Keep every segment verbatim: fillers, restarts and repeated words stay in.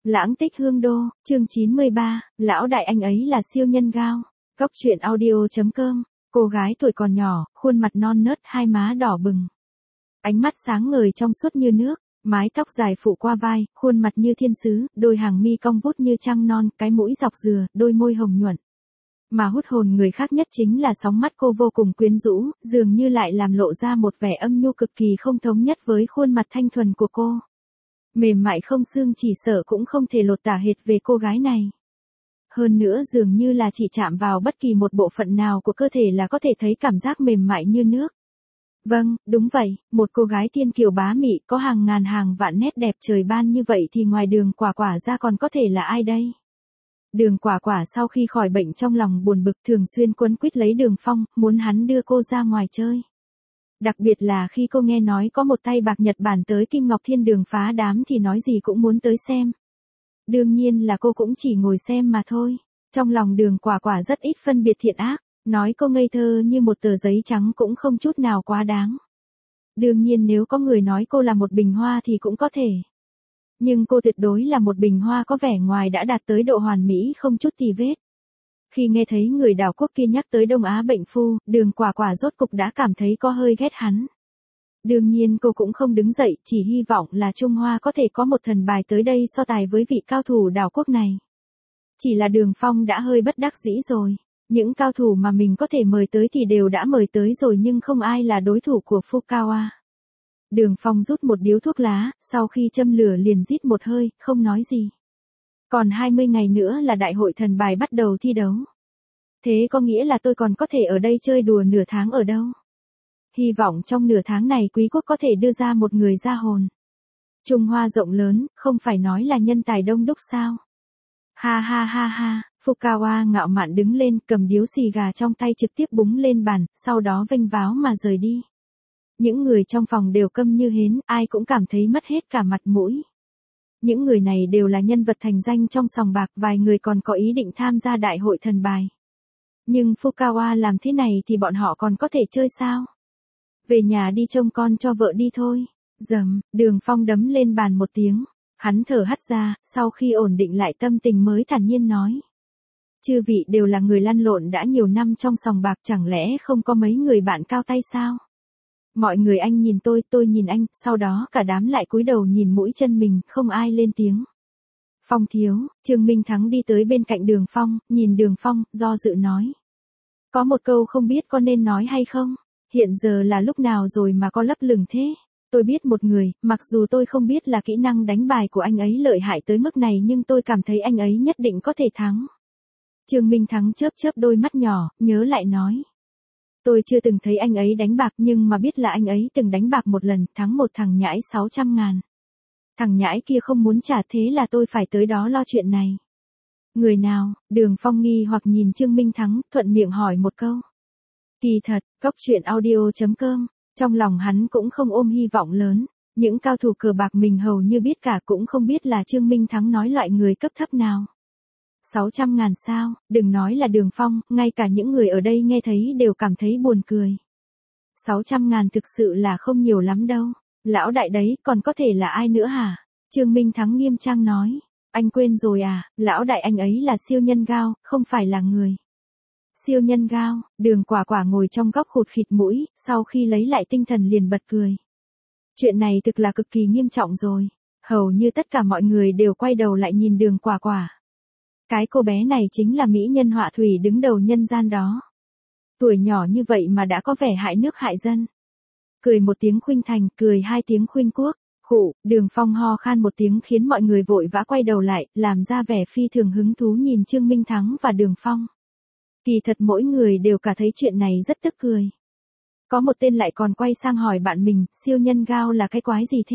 Lãng tích hương đô, chương chín mươi ba, lão đại anh ấy là siêu nhân Gao. Góc truyện audio chấm com, cô gái tuổi còn nhỏ, khuôn mặt non nớt, hai má đỏ bừng. Ánh mắt sáng ngời trong suốt như nước, mái tóc dài phủ qua vai, khuôn mặt như thiên sứ, đôi hàng mi cong vút như trăng non, cái mũi dọc dừa, đôi môi hồng nhuận. Mà hút hồn người khác nhất chính là sóng mắt cô vô cùng quyến rũ, dường như lại làm lộ ra một vẻ âm nhu cực kỳ không thống nhất với khuôn mặt thanh thuần của cô. Mềm mại không xương chỉ sợ cũng không thể lột tả hết về cô gái này. Hơn nữa dường như là chỉ chạm vào bất kỳ một bộ phận nào của cơ thể là có thể thấy cảm giác mềm mại như nước. Vâng, đúng vậy, một cô gái thiên kiều bá mị có hàng ngàn hàng vạn nét đẹp trời ban như vậy thì ngoài Đường Quả Quả ra còn có thể là ai đây? Đường Quả Quả sau khi khỏi bệnh trong lòng buồn bực thường xuyên quấn quýt lấy Đường Phong, muốn hắn đưa cô ra ngoài chơi. Đặc biệt là khi cô nghe nói có một tay bạc Nhật Bản tới Kim Ngọc Thiên Đường phá đám thì nói gì cũng muốn tới xem. Đương nhiên là cô cũng chỉ ngồi xem mà thôi. Trong lòng Đường Quả Quả rất ít phân biệt thiện ác, nói cô ngây thơ như một tờ giấy trắng cũng không chút nào quá đáng. Đương nhiên nếu có người nói cô là một bình hoa thì cũng có thể. Nhưng cô tuyệt đối là một bình hoa có vẻ ngoài đã đạt tới độ hoàn mỹ không chút tì vết. Khi nghe thấy người đảo quốc kia nhắc tới Đông Á bệnh phu, Đường Quả Quả rốt cục đã cảm thấy có hơi ghét hắn. Đương nhiên cô cũng không đứng dậy, chỉ hy vọng là Trung Hoa có thể có một thần bài tới đây so tài với vị cao thủ đảo quốc này. Chỉ là Đường Phong đã hơi bất đắc dĩ rồi. Những cao thủ mà mình có thể mời tới thì đều đã mời tới rồi nhưng không ai là đối thủ của Fukawa. Đường Phong rút một điếu thuốc lá, sau khi châm lửa liền rít một hơi, không nói gì. Còn hai mươi ngày nữa là đại hội thần bài bắt đầu thi đấu. Thế có nghĩa là tôi còn có thể ở đây chơi đùa nửa tháng ở đâu? Hy vọng trong nửa tháng này quý quốc có thể đưa ra một người ra hồn. Trung Hoa rộng lớn, không phải nói là nhân tài đông đúc sao? Ha ha ha ha, Fukawa ngạo mạn đứng lên cầm điếu xì gà trong tay trực tiếp búng lên bàn, sau đó vênh váo mà rời đi. Những người trong phòng đều câm như hến, ai cũng cảm thấy mất hết cả mặt mũi. Những người này đều là nhân vật thành danh trong sòng bạc, vài người còn có ý định tham gia đại hội thần bài. Nhưng Fukawa làm thế này thì bọn họ còn có thể chơi sao? Về nhà đi trông con cho vợ đi thôi. Dầm, Đường Phong đấm lên bàn một tiếng. Hắn thở hắt ra, sau khi ổn định lại tâm tình mới thản nhiên nói. Chư vị đều là người lăn lộn đã nhiều năm trong sòng bạc, chẳng lẽ không có mấy người bạn cao tay sao? Mọi người anh nhìn tôi, tôi nhìn anh, sau đó cả đám lại cúi đầu nhìn mũi chân mình, không ai lên tiếng. Phong thiếu, Trương Minh Thắng đi tới bên cạnh Đường Phong, nhìn Đường Phong, do dự nói. Có một câu không biết có nên nói hay không? Hiện giờ là lúc nào rồi mà có lấp lửng thế? Tôi biết một người, mặc dù tôi không biết là kỹ năng đánh bài của anh ấy lợi hại tới mức này nhưng tôi cảm thấy anh ấy nhất định có thể thắng. Trương Minh Thắng chớp chớp đôi mắt nhỏ, nhớ lại nói. Tôi chưa từng thấy anh ấy đánh bạc nhưng mà biết là anh ấy từng đánh bạc một lần, thắng một thằng nhãi sáu trăm ngàn. Thằng nhãi kia không muốn trả thế là tôi phải tới đó lo chuyện này. Người nào? Đường Phong nghi hoặc nhìn Trương Minh Thắng, thuận miệng hỏi một câu. Kỳ thật, góc truyện audio chấm com. Trong lòng hắn cũng không ôm hy vọng lớn, những cao thủ cờ bạc mình hầu như biết cả cũng không biết là Trương Minh Thắng nói loại người cấp thấp nào. sáu trăm ngàn sao, đừng nói là Đường Phong, ngay cả những người ở đây nghe thấy đều cảm thấy buồn cười. sáu trăm ngàn thực sự là không nhiều lắm đâu, lão đại đấy còn có thể là ai nữa hả? Trương Minh Thắng nghiêm trang nói, anh quên rồi à, lão đại anh ấy là siêu nhân Gao, không phải là người. Siêu nhân Gao, Đường Quả Quả ngồi trong góc khụt khịt mũi, sau khi lấy lại tinh thần liền bật cười. Chuyện này thực là cực kỳ nghiêm trọng rồi. Hầu như tất cả mọi người đều quay đầu lại nhìn Đường Quả Quả. Cái cô bé này chính là mỹ nhân họa thủy đứng đầu nhân gian đó. Tuổi nhỏ như vậy mà đã có vẻ hại nước hại dân. Cười một tiếng khuynh thành, cười hai tiếng khuynh quốc. Khụ, Đường Phong ho khan một tiếng khiến mọi người vội vã quay đầu lại, làm ra vẻ phi thường hứng thú nhìn Trương Minh Thắng và Đường Phong. Kỳ thật mỗi người đều cả thấy chuyện này rất tức cười. Có một tên lại còn quay sang hỏi bạn mình, siêu nhân Gao là cái quái gì thế?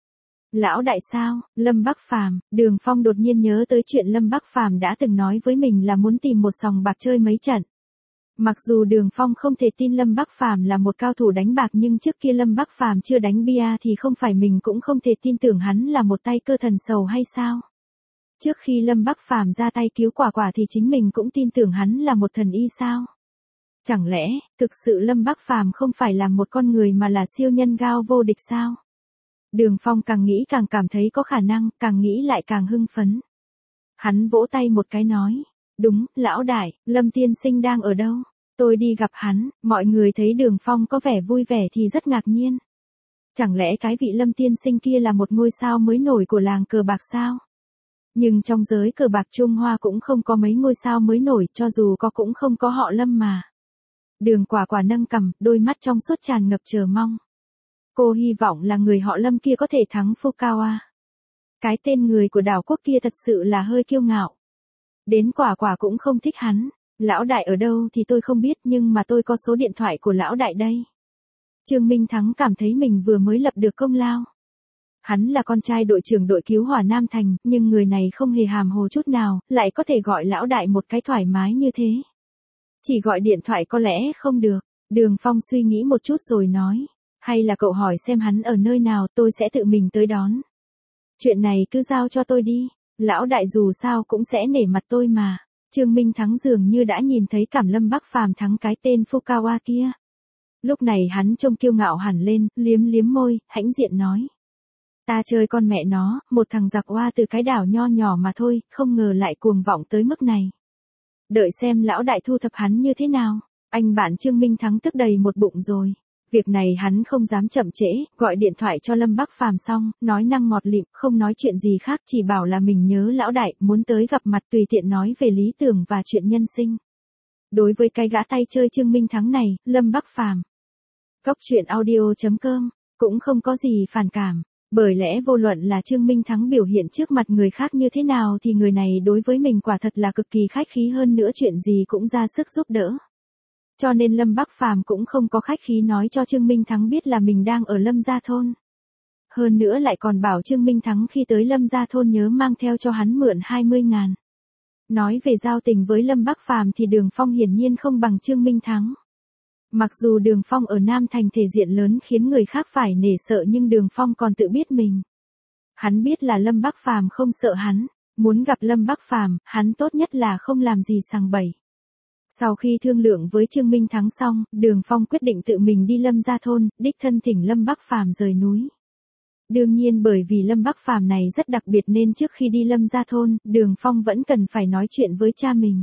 Lão đại sao? Lâm Bắc Phàm. Đường Phong đột nhiên nhớ tới chuyện Lâm Bắc Phàm đã từng nói với mình là muốn tìm một sòng bạc chơi mấy trận. Mặc dù Đường Phong không thể tin Lâm Bắc Phàm là một cao thủ đánh bạc nhưng trước kia Lâm Bắc Phàm chưa đánh bia thì không phải mình cũng không thể tin tưởng hắn là một tay cơ thần sầu hay sao? Trước khi Lâm Bắc Phàm ra tay cứu Quả Quả thì chính mình cũng tin tưởng hắn là một thần y sao? Chẳng lẽ, thực sự Lâm Bắc Phàm không phải là một con người mà là siêu nhân Gao vô địch sao? Đường Phong càng nghĩ càng cảm thấy có khả năng, càng nghĩ lại càng hưng phấn. Hắn vỗ tay một cái nói, đúng, lão đại, Lâm tiên sinh đang ở đâu? Tôi đi gặp hắn. Mọi người thấy Đường Phong có vẻ vui vẻ thì rất ngạc nhiên. Chẳng lẽ cái vị Lâm tiên sinh kia là một ngôi sao mới nổi của làng cờ bạc sao? Nhưng trong giới cờ bạc Trung Hoa cũng không có mấy ngôi sao mới nổi, cho dù có cũng không có họ Lâm mà. Đường Quả Quả nâng cằm, đôi mắt trong suốt tràn ngập chờ mong. Cô hy vọng là người họ Lâm kia có thể thắng Fukawa. Cái tên người của đảo quốc kia thật sự là hơi kiêu ngạo. Đến Quả Quả cũng không thích hắn. Lão đại ở đâu thì tôi không biết, nhưng mà tôi có số điện thoại của lão đại đây. Trương Minh Thắng cảm thấy mình vừa mới lập được công lao. Hắn là con trai đội trưởng đội cứu hỏa Nam Thành, nhưng người này không hề hàm hồ chút nào, lại có thể gọi lão đại một cái thoải mái như thế. Chỉ gọi điện thoại có lẽ không được. Đường Phong suy nghĩ một chút rồi nói, hay là cậu hỏi xem hắn ở nơi nào, tôi sẽ tự mình tới đón. Chuyện này cứ giao cho tôi đi, lão đại dù sao cũng sẽ nể mặt tôi mà. Trương Minh Thắng dường như đã nhìn thấy cảm Lâm Bắc Phàm thắng cái tên Fukawa kia. Lúc này hắn trông kiêu ngạo hẳn lên, liếm liếm môi, hãnh diện nói. Ta chơi con mẹ nó, một thằng giặc hoa từ cái đảo nho nhỏ mà thôi, không ngờ lại cuồng vọng tới mức này. Đợi xem lão đại thu thập hắn như thế nào. Anh bạn Trương Minh Thắng tức đầy một bụng rồi. Việc này hắn không dám chậm trễ, gọi điện thoại cho Lâm Bắc Phàm xong, nói năng ngọt lịm, không nói chuyện gì khác, chỉ bảo là mình nhớ lão đại, muốn tới gặp mặt, tùy tiện nói về lý tưởng và chuyện nhân sinh. Đối với cái gã tay chơi Trương Minh Thắng này, Lâm Bắc Phàm, Góc truyện audio chấm com, cũng không có gì phản cảm. Bởi lẽ vô luận là Trương Minh Thắng biểu hiện trước mặt người khác như thế nào thì người này đối với mình quả thật là cực kỳ khách khí, hơn nữa chuyện gì cũng ra sức giúp đỡ. Cho nên Lâm Bắc Phàm cũng không có khách khí nói cho Trương Minh Thắng biết là mình đang ở Lâm Gia Thôn. Hơn nữa lại còn bảo Trương Minh Thắng khi tới Lâm Gia Thôn nhớ mang theo cho hắn mượn hai mươi ngàn. Nói về giao tình với Lâm Bắc Phàm thì Đường Phong hiển nhiên không bằng Trương Minh Thắng. Mặc dù Đường Phong ở Nam Thành thể diện lớn khiến người khác phải nể sợ, nhưng Đường Phong còn tự biết mình. Hắn biết là Lâm Bắc Phàm không sợ hắn, muốn gặp Lâm Bắc Phàm, hắn tốt nhất là không làm gì sằng bậy. Sau khi thương lượng với Trương Minh Thắng xong, Đường Phong quyết định tự mình đi Lâm Gia Thôn, đích thân thỉnh Lâm Bắc Phàm rời núi. Đương nhiên bởi vì Lâm Bắc Phàm này rất đặc biệt nên trước khi đi Lâm Gia Thôn, Đường Phong vẫn cần phải nói chuyện với cha mình.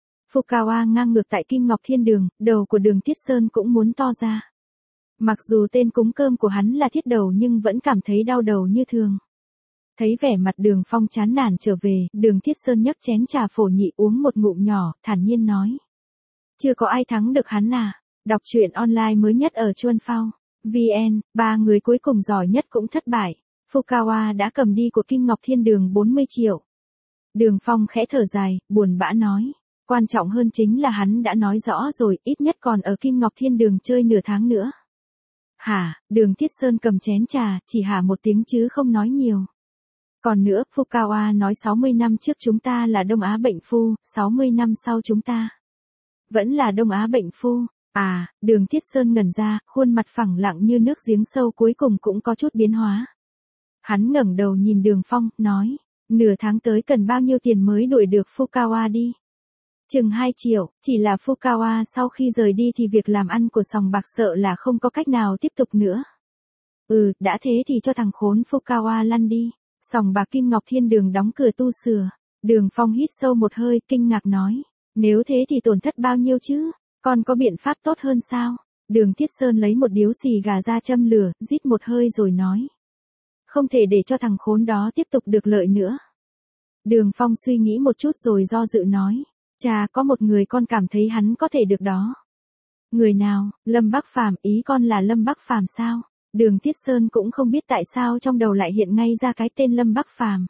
Fukawa ngang ngược tại Kim Ngọc Thiên Đường, đầu của Đường Thiết Sơn cũng muốn to ra. Mặc dù tên cúng cơm của hắn là Thiết Đầu nhưng vẫn cảm thấy đau đầu như thường. Thấy vẻ mặt Đường Phong chán nản trở về, Đường Thiết Sơn nhấc chén trà phổ nhị uống một ngụm nhỏ, thản nhiên nói. Chưa có ai thắng được hắn à. Đọc truyện online mới nhất ở Chuan Phao. vê en, ba người cuối cùng giỏi nhất cũng thất bại. Fukawa đã cầm đi của Kim Ngọc Thiên Đường bốn mươi triệu. Đường Phong khẽ thở dài, buồn bã nói. Quan trọng hơn chính là hắn đã nói rõ rồi, ít nhất còn ở Kim Ngọc Thiên Đường chơi nửa tháng nữa. Hả, Đường Thiết Sơn cầm chén trà, chỉ hả một tiếng chứ không nói nhiều. Còn nữa, Fukawa nói sáu mươi năm trước chúng ta là Đông Á bệnh phu, sáu mươi năm sau chúng ta vẫn là Đông Á bệnh phu. À, Đường Thiết Sơn ngẩn ra, khuôn mặt phẳng lặng như nước giếng sâu cuối cùng cũng có chút biến hóa. Hắn ngẩng đầu nhìn Đường Phong, nói, nửa tháng tới cần bao nhiêu tiền mới đuổi được Fukawa đi? Chừng hai triệu, chỉ là Fukawa sau khi rời đi thì việc làm ăn của sòng bạc sợ là không có cách nào tiếp tục nữa. Ừ, đã thế thì cho thằng khốn Fukawa lăn đi. Sòng bạc Kim Ngọc Thiên Đường đóng cửa tu sửa. Đường Phong hít sâu một hơi, kinh ngạc nói. Nếu thế thì tổn thất bao nhiêu chứ? Còn có biện pháp tốt hơn sao? Đường Thiết Sơn lấy một điếu xì gà ra châm lửa, rít một hơi rồi nói. Không thể để cho thằng khốn đó tiếp tục được lợi nữa. Đường Phong suy nghĩ một chút rồi do dự nói. Chà, có một người con cảm thấy hắn có thể được đó. Người nào? Lâm Bắc Phàm, ý con là Lâm Bắc Phàm sao? Đường Thiết Sơn cũng không biết tại sao trong đầu lại hiện ngay ra cái tên Lâm Bắc Phàm.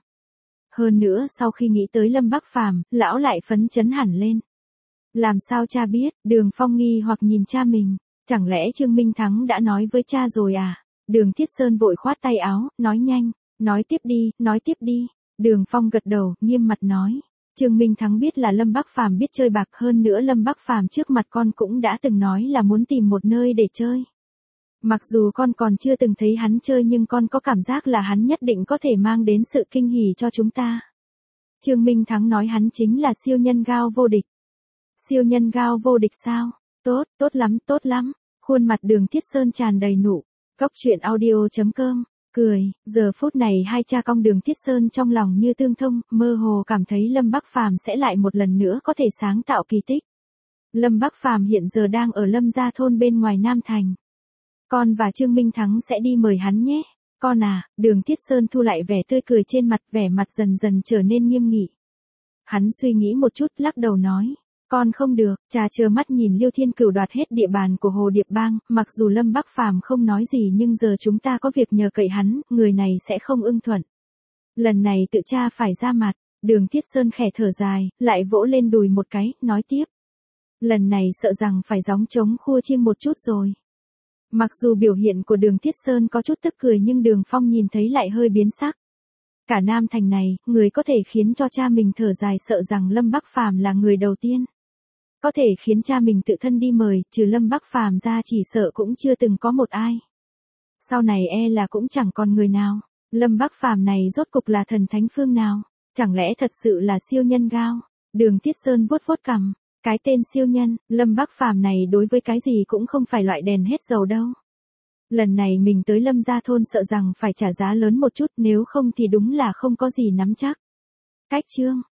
Hơn nữa sau khi nghĩ tới Lâm Bắc Phàm, lão lại phấn chấn hẳn lên. Làm sao cha biết? Đường Phong nghi hoặc nhìn cha mình. Chẳng lẽ Trương Minh Thắng đã nói với cha rồi à? Đường Thiết Sơn vội khoát tay áo, nói nhanh. Nói tiếp đi, nói tiếp đi. Đường Phong gật đầu, nghiêm mặt nói. Trương Minh Thắng biết là Lâm Bắc Phàm biết chơi bạc, hơn nữa Lâm Bắc Phàm trước mặt con cũng đã từng nói là muốn tìm một nơi để chơi. Mặc dù con còn chưa từng thấy hắn chơi nhưng con có cảm giác là hắn nhất định có thể mang đến sự kinh hỉ cho chúng ta. Trương Minh Thắng nói hắn chính là siêu nhân Gao vô địch. Siêu nhân Gao vô địch sao? Tốt, tốt lắm, tốt lắm. Khuôn mặt Đường Thiết Sơn tràn đầy nụ. Góc truyện audio chấm com cười, giờ phút này hai cha con Đường Thiết Sơn trong lòng như tương thông, mơ hồ cảm thấy Lâm Bắc Phàm sẽ lại một lần nữa có thể sáng tạo kỳ tích. Lâm Bắc Phàm hiện giờ đang ở Lâm gia thôn bên ngoài Nam Thành. Con và Trương Minh Thắng sẽ đi mời hắn nhé. Con à, Đường Thiết Sơn thu lại vẻ tươi cười trên mặt, vẻ mặt dần dần trở nên nghiêm nghị. Hắn suy nghĩ một chút, lắc đầu nói. Con không được, trà trơ mắt nhìn Liêu Thiên Cửu đoạt hết địa bàn của Hồ Điệp Bang, mặc dù Lâm Bắc Phàm không nói gì nhưng giờ chúng ta có việc nhờ cậy hắn, người này sẽ không ưng thuận. Lần này tự cha phải ra mặt, Đường Thiết Sơn khẽ thở dài, lại vỗ lên đùi một cái, nói tiếp. Lần này sợ rằng phải gióng trống khua chiêng một chút rồi. Mặc dù biểu hiện của Đường Thiết Sơn có chút tức cười nhưng Đường Phong nhìn thấy lại hơi biến sắc. Cả Nam Thành này, người có thể khiến cho cha mình thở dài sợ rằng Lâm Bắc Phàm là người đầu tiên. Có thể khiến cha mình tự thân đi mời, trừ Lâm Bắc Phàm ra chỉ sợ cũng chưa từng có một ai. Sau này e là cũng chẳng còn người nào. Lâm Bắc Phàm này rốt cục là thần thánh phương nào? Chẳng lẽ thật sự là siêu nhân Gao? Đường Thiết Sơn vuốt vuốt cằm. Cái tên siêu nhân, Lâm Bắc Phàm này đối với cái gì cũng không phải loại đèn hết dầu đâu. Lần này mình tới Lâm gia thôn sợ rằng phải trả giá lớn một chút, nếu không thì đúng là không có gì nắm chắc. Cách chương